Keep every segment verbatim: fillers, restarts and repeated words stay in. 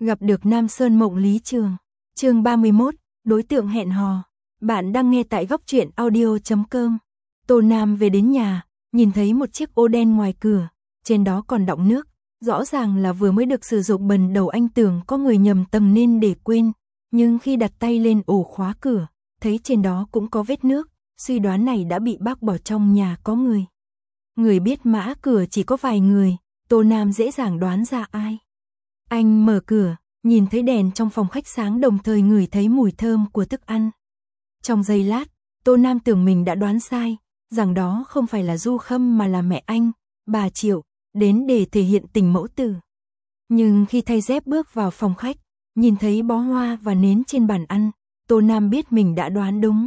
Gặp được Nam Sơn Mộng Lý Trường. Chương ba mươi mốt, đối tượng hẹn hò. Bạn đang nghe tại góc truyện audio chấm com. Tô Nam về đến nhà, nhìn thấy một chiếc ô đen ngoài cửa, trên đó còn đọng nước, rõ ràng là vừa mới được sử dụng. Bần đầu anh tưởng có người nhầm tầng nên để quên, nhưng khi đặt tay lên ổ khóa cửa, thấy trên đó cũng có vết nước, suy đoán này đã bị bác bỏ trong nhà có người. Người biết mã cửa chỉ có vài người, Tô Nam dễ dàng đoán ra ai. Anh mở cửa, nhìn thấy đèn trong phòng khách sáng, đồng thời ngửi thấy mùi thơm của thức ăn. Trong giây lát, Tô Nam tưởng mình đã đoán sai, rằng đó không phải là Du Khâm mà là mẹ anh, bà Triệu, đến để thể hiện tình mẫu tử. Nhưng khi thay dép bước vào phòng khách, nhìn thấy bó hoa và nến trên bàn ăn, Tô Nam biết mình đã đoán đúng.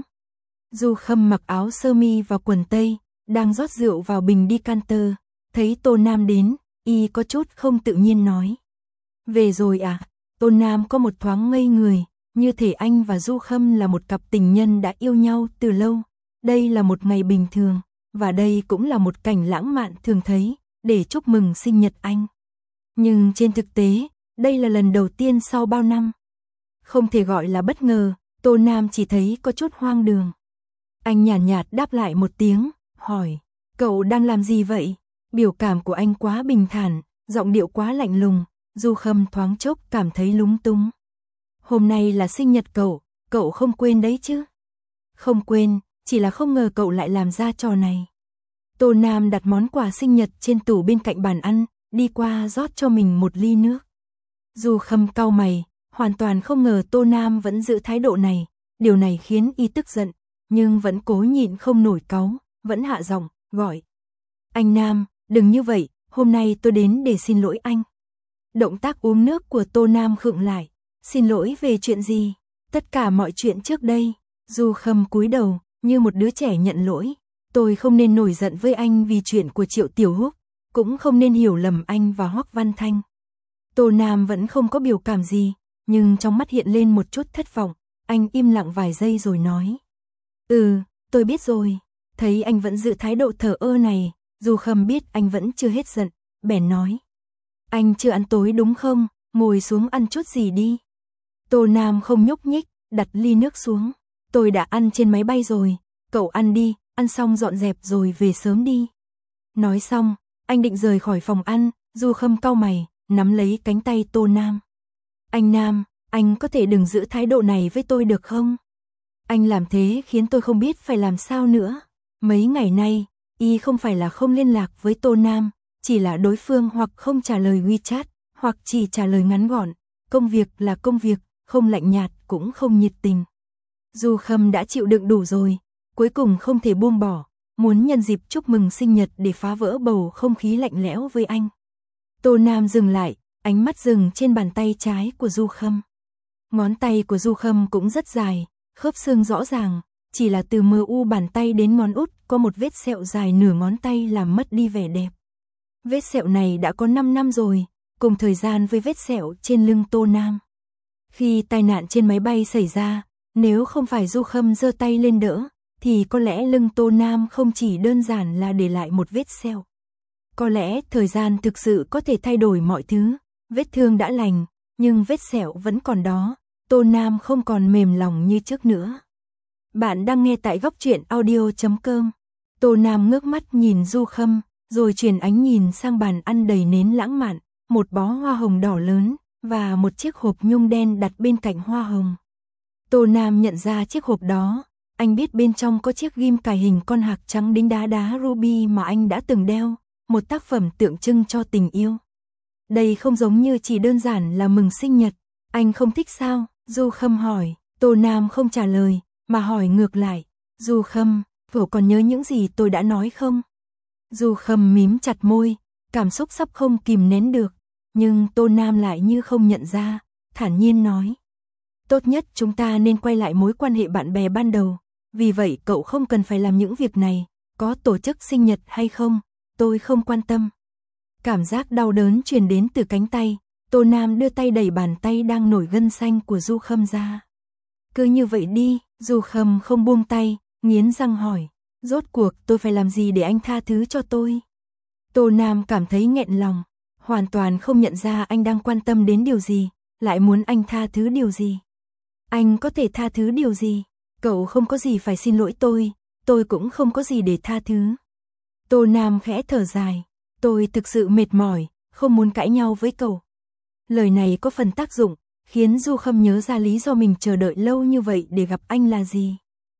Du Khâm mặc áo sơ mi và quần tây, đang rót rượu vào bình decanter, thấy Tô Nam đến, y có chút không tự nhiên nói: "Về rồi à?" Tô Nam có một thoáng ngây người, như thể anh và Du Khâm là một cặp tình nhân đã yêu nhau từ lâu. Đây là một ngày bình thường, và đây cũng là một cảnh lãng mạn thường thấy, để chúc mừng sinh nhật anh. Nhưng trên thực tế, đây là lần đầu tiên sau bao năm. Không thể gọi là bất ngờ, Tô Nam chỉ thấy có chút hoang đường. Anh nhàn nhạt, nhạt đáp lại một tiếng, hỏi: "Cậu đang làm gì vậy?" Biểu cảm của anh quá bình thản, giọng điệu quá lạnh lùng. Du Khâm thoáng chốc cảm thấy lúng túng. "Hôm nay là sinh nhật cậu, cậu không quên đấy chứ?" "Không quên, chỉ là không ngờ cậu lại làm ra trò này." Tô Nam đặt món quà sinh nhật trên tủ bên cạnh bàn ăn, đi qua rót cho mình một ly nước. Du Khâm cau mày, hoàn toàn không ngờ Tô Nam vẫn giữ thái độ này, điều này khiến y tức giận, nhưng vẫn cố nhịn không nổi cáu, vẫn hạ giọng, gọi: "Anh Nam, đừng như vậy, hôm nay tôi đến để xin lỗi anh." Động tác uống nước của Tô Nam khựng lại. "Xin lỗi về chuyện gì?" "Tất cả mọi chuyện trước đây." Du Khâm cúi đầu, như một đứa trẻ nhận lỗi. "Tôi không nên nổi giận với anh vì chuyện của Triệu Tiểu Húc, cũng không nên hiểu lầm anh và Hoắc Văn Thanh." Tô Nam vẫn không có biểu cảm gì, nhưng trong mắt hiện lên một chút thất vọng. Anh im lặng vài giây rồi nói: "Ừ, tôi biết rồi." Thấy anh vẫn giữ thái độ thờ ơ này, Du Khâm biết anh vẫn chưa hết giận, bèn nói: "Anh chưa ăn tối đúng không? Ngồi xuống ăn chút gì đi." Tô Nam không nhúc nhích, đặt ly nước xuống. "Tôi đã ăn trên máy bay rồi, cậu ăn đi, ăn xong dọn dẹp rồi về sớm đi." Nói xong, anh định rời khỏi phòng ăn. Du Khâm cau mày, nắm lấy cánh tay Tô Nam. "Anh Nam, anh có thể đừng giữ thái độ này với tôi được không? Anh làm thế khiến tôi không biết phải làm sao nữa." Mấy ngày nay, y không phải là không liên lạc với Tô Nam, chỉ là đối phương hoặc không trả lời WeChat, hoặc chỉ trả lời ngắn gọn. Công việc là công việc, không lạnh nhạt cũng không nhiệt tình. Du Khâm đã chịu đựng đủ rồi, cuối cùng không thể buông bỏ, muốn nhân dịp chúc mừng sinh nhật để phá vỡ bầu không khí lạnh lẽo với anh. Tô Nam dừng lại, ánh mắt dừng trên bàn tay trái của Du Khâm. Ngón tay của Du Khâm cũng rất dài, khớp xương rõ ràng, chỉ là từ mờ u bàn tay đến ngón út có một vết sẹo dài nửa ngón tay làm mất đi vẻ đẹp. Vết sẹo này đã có năm năm rồi, cùng thời gian với vết sẹo trên lưng Tô Nam. Khi tai nạn trên máy bay xảy ra, nếu không phải Du Khâm giơ tay lên đỡ, thì có lẽ lưng Tô Nam không chỉ đơn giản là để lại một vết sẹo. Có lẽ thời gian thực sự có thể thay đổi mọi thứ, vết thương đã lành, nhưng vết sẹo vẫn còn đó, Tô Nam không còn mềm lòng như trước nữa. Bạn đang nghe tại góc truyện audio chấm com. Tô Nam ngước mắt nhìn Du Khâm, rồi chuyển ánh nhìn sang bàn ăn đầy nến lãng mạn, một bó hoa hồng đỏ lớn, và một chiếc hộp nhung đen đặt bên cạnh hoa hồng. Tô Nam nhận ra chiếc hộp đó, anh biết bên trong có chiếc ghim cài hình con hạc trắng đính đá đá ruby mà anh đã từng đeo, một tác phẩm tượng trưng cho tình yêu. Đây không giống như chỉ đơn giản là mừng sinh nhật. "Anh không thích sao?" Du Khâm hỏi. Tô Nam không trả lời, mà hỏi ngược lại: "Du Khâm, cậu còn nhớ những gì tôi đã nói không?" Du Khâm mím chặt môi, cảm xúc sắp không kìm nén được, nhưng Tô Nam lại như không nhận ra, thản nhiên nói: "Tốt nhất chúng ta nên quay lại mối quan hệ bạn bè ban đầu, vì vậy cậu không cần phải làm những việc này, có tổ chức sinh nhật hay không, tôi không quan tâm." Cảm giác đau đớn truyền đến từ cánh tay, Tô Nam đưa tay đẩy bàn tay đang nổi gân xanh của Du Khâm ra. "Cứ như vậy đi." Du Khâm không buông tay, nghiến răng hỏi: "Rốt cuộc tôi phải làm gì để anh tha thứ cho tôi?" Tô Nam cảm thấy nghẹn lòng, hoàn toàn không nhận ra anh đang quan tâm đến điều gì, lại muốn anh tha thứ điều gì? Anh có thể tha thứ điều gì? Cậu không có gì phải xin lỗi tôi, tôi cũng không có gì để tha thứ. Tô Nam khẽ thở dài, tôi thực sự mệt mỏi, không muốn cãi nhau với cậu. Lời này có phần tác dụng, khiến Du Khâm nhớ ra lý do mình chờ đợi lâu như vậy để gặp anh là gì.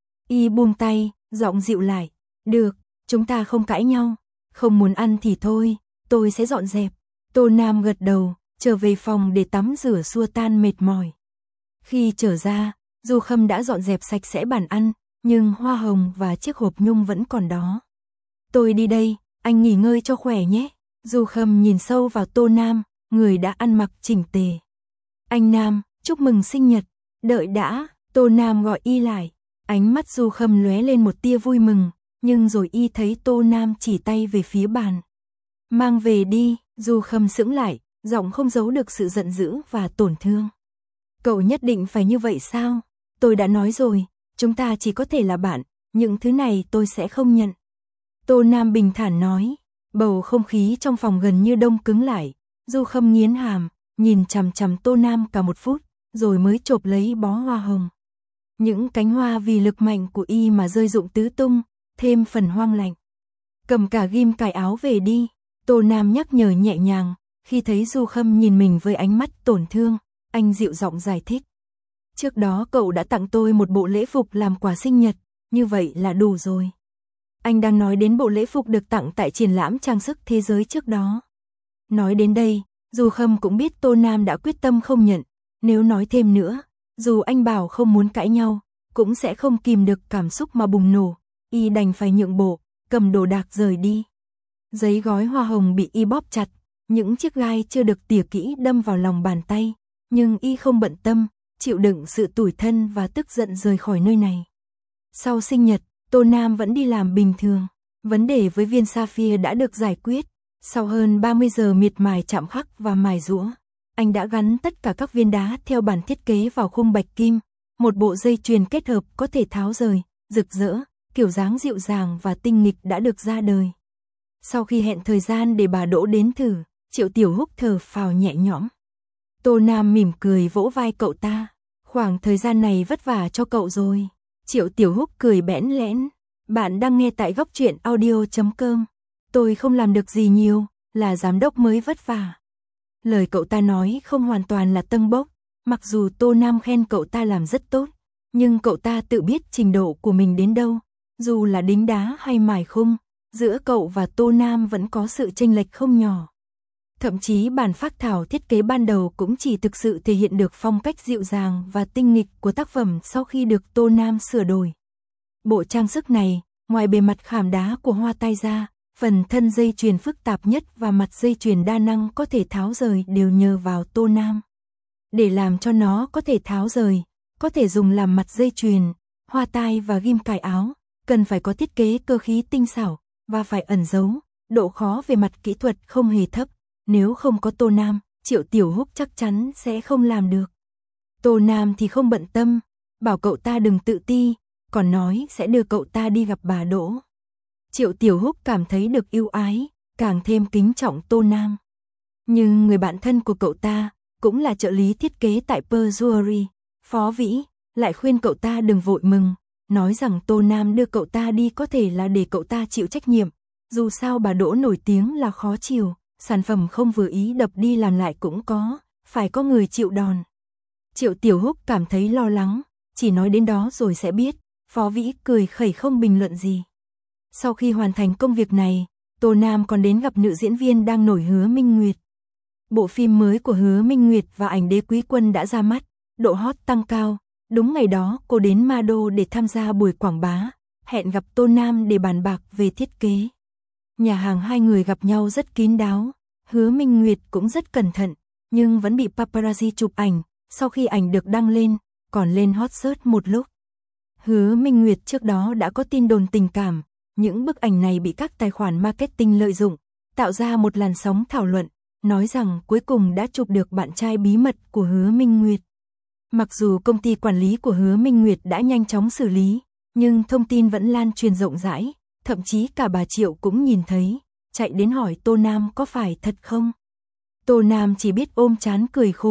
Y buông tay, giọng dịu lại, được, chúng ta không cãi nhau, không muốn ăn thì thôi, tôi sẽ dọn dẹp. Tô Nam gật đầu, trở về phòng để tắm rửa xua tan mệt mỏi. Khi trở ra, Du Khâm đã dọn dẹp sạch sẽ bàn ăn, nhưng hoa hồng và chiếc hộp nhung vẫn còn đó. Tôi đi đây, anh nghỉ ngơi cho khỏe nhé. Du Khâm nhìn sâu vào Tô Nam, người đã ăn mặc chỉnh tề. Anh Nam, chúc mừng sinh nhật. Đợi đã, Tô Nam gọi y lại. Ánh mắt Du Khâm lóe lên một tia vui mừng, nhưng rồi y thấy Tô Nam chỉ tay về phía bàn. Mang về đi, Du Khâm sững lại, giọng không giấu được sự giận dữ và tổn thương. Cậu nhất định phải như vậy sao? Tôi đã nói rồi, chúng ta chỉ có thể là bạn, những thứ này tôi sẽ không nhận. Tô Nam bình thản nói, bầu không khí trong phòng gần như đông cứng lại. Du Khâm nghiến hàm, nhìn chằm chằm Tô Nam cả một phút, rồi mới chộp lấy bó hoa hồng. Những cánh hoa vì lực mạnh của y mà rơi rụng tứ tung, thêm phần hoang lạnh. Cầm cả ghim cài áo về đi, Tô Nam nhắc nhở nhẹ nhàng, khi thấy Du Khâm nhìn mình với ánh mắt tổn thương, anh dịu giọng giải thích. Trước đó cậu đã tặng tôi một bộ lễ phục làm quà sinh nhật, như vậy là đủ rồi. Anh đang nói đến bộ lễ phục được tặng tại triển lãm trang sức thế giới trước đó. Nói đến đây, Du Khâm cũng biết Tô Nam đã quyết tâm không nhận, nếu nói thêm nữa, dù anh bảo không muốn cãi nhau, cũng sẽ không kìm được cảm xúc mà bùng nổ, y đành phải nhượng bộ, cầm đồ đạc rời đi. Giấy gói hoa hồng bị y bóp chặt, những chiếc gai chưa được tỉa kỹ đâm vào lòng bàn tay, nhưng y không bận tâm, chịu đựng sự tủi thân và tức giận rời khỏi nơi này. Sau sinh nhật, Tô Nam vẫn đi làm bình thường, vấn đề với viên sapphire đã được giải quyết. Sau hơn ba mươi giờ miệt mài chạm khắc và mài giũa, anh đã gắn tất cả các viên đá theo bản thiết kế vào khung bạch kim, một bộ dây chuyền kết hợp có thể tháo rời, rực rỡ, kiểu dáng dịu dàng và tinh nghịch đã được ra đời. Sau khi hẹn thời gian để bà Đỗ đến thử, Triệu Tiểu Húc thở phào nhẹ nhõm. Tô Nam mỉm cười vỗ vai cậu ta, khoảng thời gian này vất vả cho cậu rồi. Triệu Tiểu Húc cười bẽn lẽn, bạn đang nghe tại góc truyện audio chấm com. Tôi không làm được gì nhiều, là giám đốc mới vất vả. Lời cậu ta nói không hoàn toàn là tâng bốc, mặc dù Tô Nam khen cậu ta làm rất tốt, nhưng cậu ta tự biết trình độ của mình đến đâu, dù là đính đá hay mài khung, giữa cậu và Tô Nam vẫn có sự chênh lệch không nhỏ. Thậm chí bản phác thảo thiết kế ban đầu cũng chỉ thực sự thể hiện được phong cách dịu dàng và tinh nghịch của tác phẩm sau khi được Tô Nam sửa đổi. Bộ trang sức này, ngoài bề mặt khảm đá của hoa tai ra, phần thân dây chuyền phức tạp nhất và mặt dây chuyền đa năng có thể tháo rời đều nhờ vào Tô Nam. Để làm cho nó có thể tháo rời, có thể dùng làm mặt dây chuyền, hoa tai và ghim cài áo, cần phải có thiết kế cơ khí tinh xảo và phải ẩn giấu, độ khó về mặt kỹ thuật không hề thấp. Nếu không có Tô Nam, Triệu Tiểu Húc chắc chắn sẽ không làm được. Tô Nam thì không bận tâm, bảo cậu ta đừng tự ti, còn nói sẽ đưa cậu ta đi gặp bà Đỗ. Triệu Tiểu Húc cảm thấy được yêu ái, càng thêm kính trọng Tô Nam. Nhưng người bạn thân của cậu ta, cũng là trợ lý thiết kế tại Pearl Jewelry, Phó Vĩ, lại khuyên cậu ta đừng vội mừng, nói rằng Tô Nam đưa cậu ta đi có thể là để cậu ta chịu trách nhiệm, dù sao bà Đỗ nổi tiếng là khó chiều, sản phẩm không vừa ý đập đi làm lại cũng có, phải có người chịu đòn. Triệu Tiểu Húc cảm thấy lo lắng, chỉ nói đến đó rồi sẽ biết, Phó Vĩ cười khẩy không bình luận gì. Sau khi hoàn thành công việc này, Tô Nam còn đến gặp nữ diễn viên đang nổi Hứa Minh Nguyệt. Bộ phim mới của Hứa Minh Nguyệt và Ảnh Đế Quý Quân đã ra mắt, độ hot tăng cao. Đúng ngày đó cô đến Ma Đô để tham gia buổi quảng bá, hẹn gặp Tô Nam để bàn bạc về thiết kế. Nhà hàng hai người gặp nhau rất kín đáo, Hứa Minh Nguyệt cũng rất cẩn thận, nhưng vẫn bị paparazzi chụp ảnh, sau khi ảnh được đăng lên, còn lên hot search một lúc. Hứa Minh Nguyệt trước đó đã có tin đồn tình cảm, những bức ảnh này bị các tài khoản marketing lợi dụng, tạo ra một làn sóng thảo luận, nói rằng cuối cùng đã chụp được bạn trai bí mật của Hứa Minh Nguyệt. Mặc dù công ty quản lý của Hứa Minh Nguyệt đã nhanh chóng xử lý, nhưng thông tin vẫn lan truyền rộng rãi, thậm chí cả bà Triệu cũng nhìn thấy, chạy đến hỏi Tô Nam có phải thật không. Tô Nam chỉ biết ôm trán cười khổ,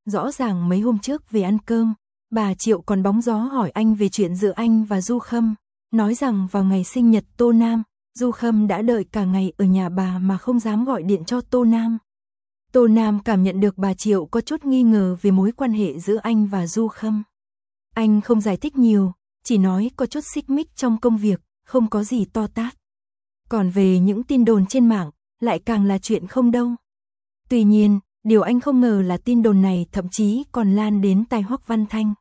rõ ràng mấy hôm trước về ăn cơm, bà Triệu còn bóng gió hỏi anh về chuyện giữa anh và Du Khâm, nói rằng vào ngày sinh nhật Tô Nam, Du Khâm đã đợi cả ngày ở nhà bà mà không dám gọi điện cho Tô Nam. Tô Nam cảm nhận được bà Triệu có chút nghi ngờ về mối quan hệ giữa anh và Du Khâm. Anh không giải thích nhiều, chỉ nói có chút xích mích trong công việc, không có gì to tát. Còn về những tin đồn trên mạng, lại càng là chuyện không đâu. Tuy nhiên, điều anh không ngờ là tin đồn này thậm chí còn lan đến tai Hoắc Văn Thanh.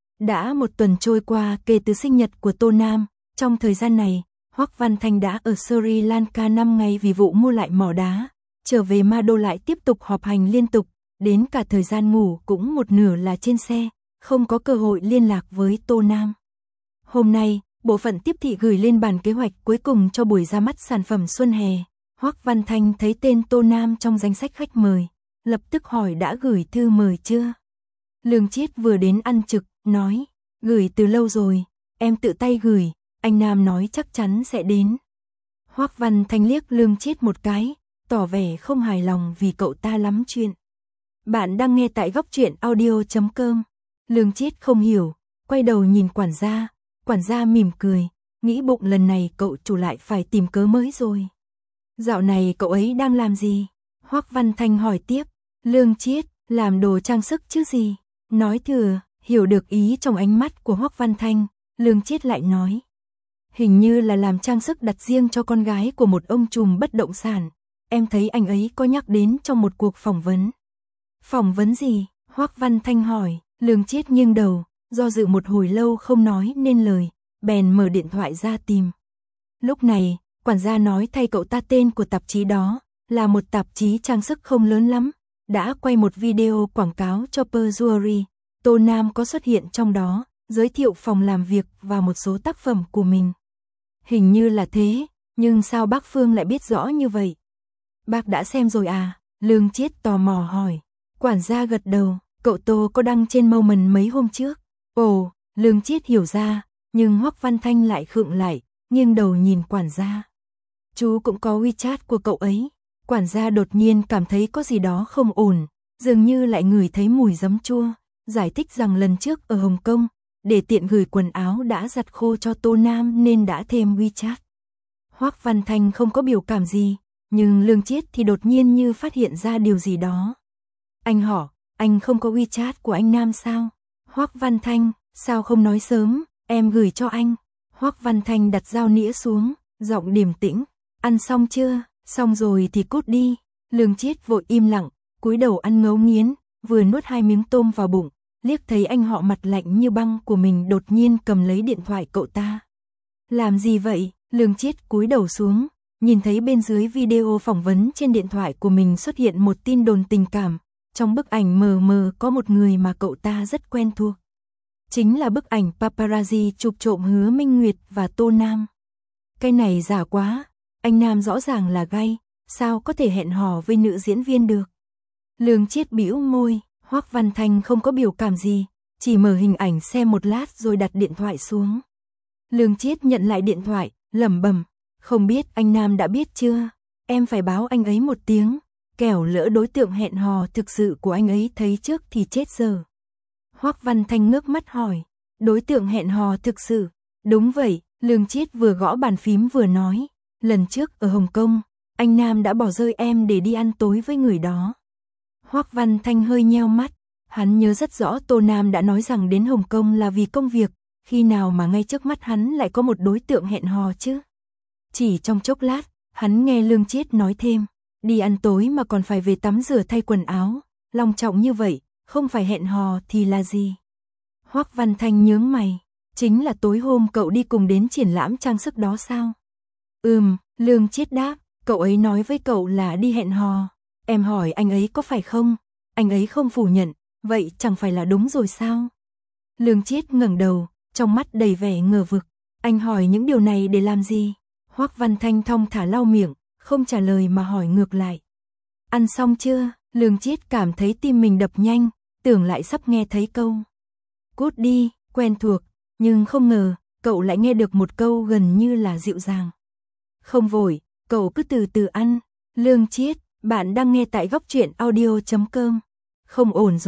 Đã một tuần trôi qua kể từ sinh nhật của Tô Nam, trong thời gian này, Hoắc Văn Thanh đã ở Sri Lanka năm ngày vì vụ mua lại mỏ đá, trở về Ma Đô lại tiếp tục họp hành liên tục, đến cả thời gian ngủ cũng một nửa là trên xe, không có cơ hội liên lạc với Tô Nam. Hôm nay, bộ phận tiếp thị gửi lên bản kế hoạch cuối cùng cho buổi ra mắt sản phẩm xuân hè. Hoắc Văn Thanh thấy tên Tô Nam trong danh sách khách mời, lập tức hỏi đã gửi thư mời chưa. Lương Chiết vừa đến ăn trực, nói, gửi từ lâu rồi, em tự tay gửi, anh Nam nói chắc chắn sẽ đến. Hoắc Văn Thanh liếc Lương Chiết một cái, tỏ vẻ không hài lòng vì cậu ta lắm chuyện. Bạn đang nghe tại góc truyện audio chấm com. Lương Chiết không hiểu, quay đầu nhìn quản gia, quản gia mỉm cười, nghĩ bụng lần này cậu chủ lại phải tìm cớ mới rồi. Dạo này cậu ấy đang làm gì? Hoắc Văn Thanh hỏi tiếp. Lương Chiết, làm đồ trang sức chứ gì? Nói thừa, hiểu được ý trong ánh mắt của Hoắc Văn Thanh, Lương Chiết lại nói. Hình như là làm trang sức đặt riêng cho con gái của một ông trùm bất động sản. Em thấy anh ấy có nhắc đến trong một cuộc phỏng vấn. Phỏng vấn gì? Hoắc Văn Thanh hỏi. Lương Chiết nghiêng đầu, do dự một hồi lâu không nói nên lời, bèn mở điện thoại ra tìm. Lúc này, quản gia nói thay cậu ta tên của tạp chí đó, là một tạp chí trang sức không lớn lắm, đã quay một video quảng cáo cho Pearl Jewelry. Tô Nam có xuất hiện trong đó, giới thiệu phòng làm việc và một số tác phẩm của mình. Hình như là thế, nhưng sao bác Phương lại biết rõ như vậy? Bác đã xem rồi à? Lương Chiết tò mò hỏi. Quản gia gật đầu, cậu Tô có đăng trên Moment mấy hôm trước. Ồ, Lương Chiết hiểu ra, nhưng Hoắc Văn Thanh lại khựng lại, nghiêng đầu nhìn quản gia. Chú cũng có WeChat của cậu ấy. Quản gia đột nhiên cảm thấy có gì đó không ổn, dường như lại ngửi thấy mùi giấm chua, giải thích rằng lần trước ở Hồng Kông, để tiện gửi quần áo đã giặt khô cho Tô Nam nên đã thêm WeChat. Hoắc Văn Thanh không có biểu cảm gì, nhưng Lương Chiết thì đột nhiên như phát hiện ra điều gì đó. Anh hỏi, anh không có WeChat của anh Nam sao? Hoắc Văn Thanh, sao không nói sớm, em gửi cho anh. Hoắc Văn Thanh đặt dao nĩa xuống, giọng điềm tĩnh, ăn xong chưa? Xong rồi thì cút đi. Lương Chiết vội im lặng, cúi đầu ăn ngấu nghiến, vừa nuốt hai miếng tôm vào bụng, liếc thấy anh họ mặt lạnh như băng của mình đột nhiên cầm lấy điện thoại cậu ta. Làm gì vậy? Lương Chiết cúi đầu xuống, nhìn thấy bên dưới video phỏng vấn trên điện thoại của mình xuất hiện một tin đồn tình cảm, trong bức ảnh mờ mờ có một người mà cậu ta rất quen thuộc. Chính là bức ảnh paparazzi chụp trộm Hứa Minh Nguyệt và Tô Nam. Cái này giả quá, anh Nam rõ ràng là gay, sao có thể hẹn hò với nữ diễn viên được? Lương Chiết bĩu môi, Hoắc Văn Thanh không có biểu cảm gì, chỉ mở hình ảnh xem một lát rồi đặt điện thoại xuống. Lương Chiết nhận lại điện thoại, lẩm bẩm, không biết anh Nam đã biết chưa? Em phải báo anh ấy một tiếng, kẻo lỡ đối tượng hẹn hò thực sự của anh ấy thấy trước thì chết giờ. Hoắc Văn Thanh ngước mắt hỏi, đối tượng hẹn hò thực sự? Đúng vậy, Lương Chiết vừa gõ bàn phím vừa nói, lần trước ở Hồng Kông, anh Nam đã bỏ rơi em để đi ăn tối với người đó. Hoắc Văn Thanh hơi nheo mắt, hắn nhớ rất rõ Tô Nam đã nói rằng đến Hồng Kông là vì công việc, khi nào mà ngay trước mắt hắn lại có một đối tượng hẹn hò chứ? Chỉ trong chốc lát, hắn nghe Lương Chiết nói thêm, đi ăn tối mà còn phải về tắm rửa thay quần áo, long trọng như vậy, không phải hẹn hò thì là gì? Hoắc Văn Thanh nhướng mày, chính là tối hôm cậu đi cùng đến triển lãm trang sức đó sao? Ừm, Lương Chiết đáp, cậu ấy nói với cậu là đi hẹn hò. Em hỏi anh ấy có phải không? Anh ấy không phủ nhận, vậy chẳng phải là đúng rồi sao? Lương Chiết ngẩng đầu, trong mắt đầy vẻ ngờ vực. Anh hỏi những điều này để làm gì? Hoắc Văn Thanh thong thả lau miệng, không trả lời mà hỏi ngược lại. Ăn xong chưa? Lương Chiết cảm thấy tim mình đập nhanh, tưởng lại sắp nghe thấy câu cút đi, quen thuộc, nhưng không ngờ, cậu lại nghe được một câu gần như là dịu dàng. Không vội, cậu cứ từ từ ăn. Lương Chiết, bạn đang nghe tại góc truyện audio chấm com. Không ổn rồi,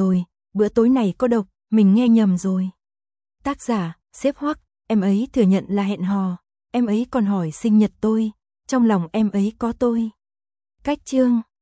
bữa tối này có độc, mình nghe nhầm rồi. Tác giả, sếp Hoắc, em ấy thừa nhận là hẹn hò, em ấy còn hỏi sinh nhật tôi, trong lòng em ấy có tôi. Cách chương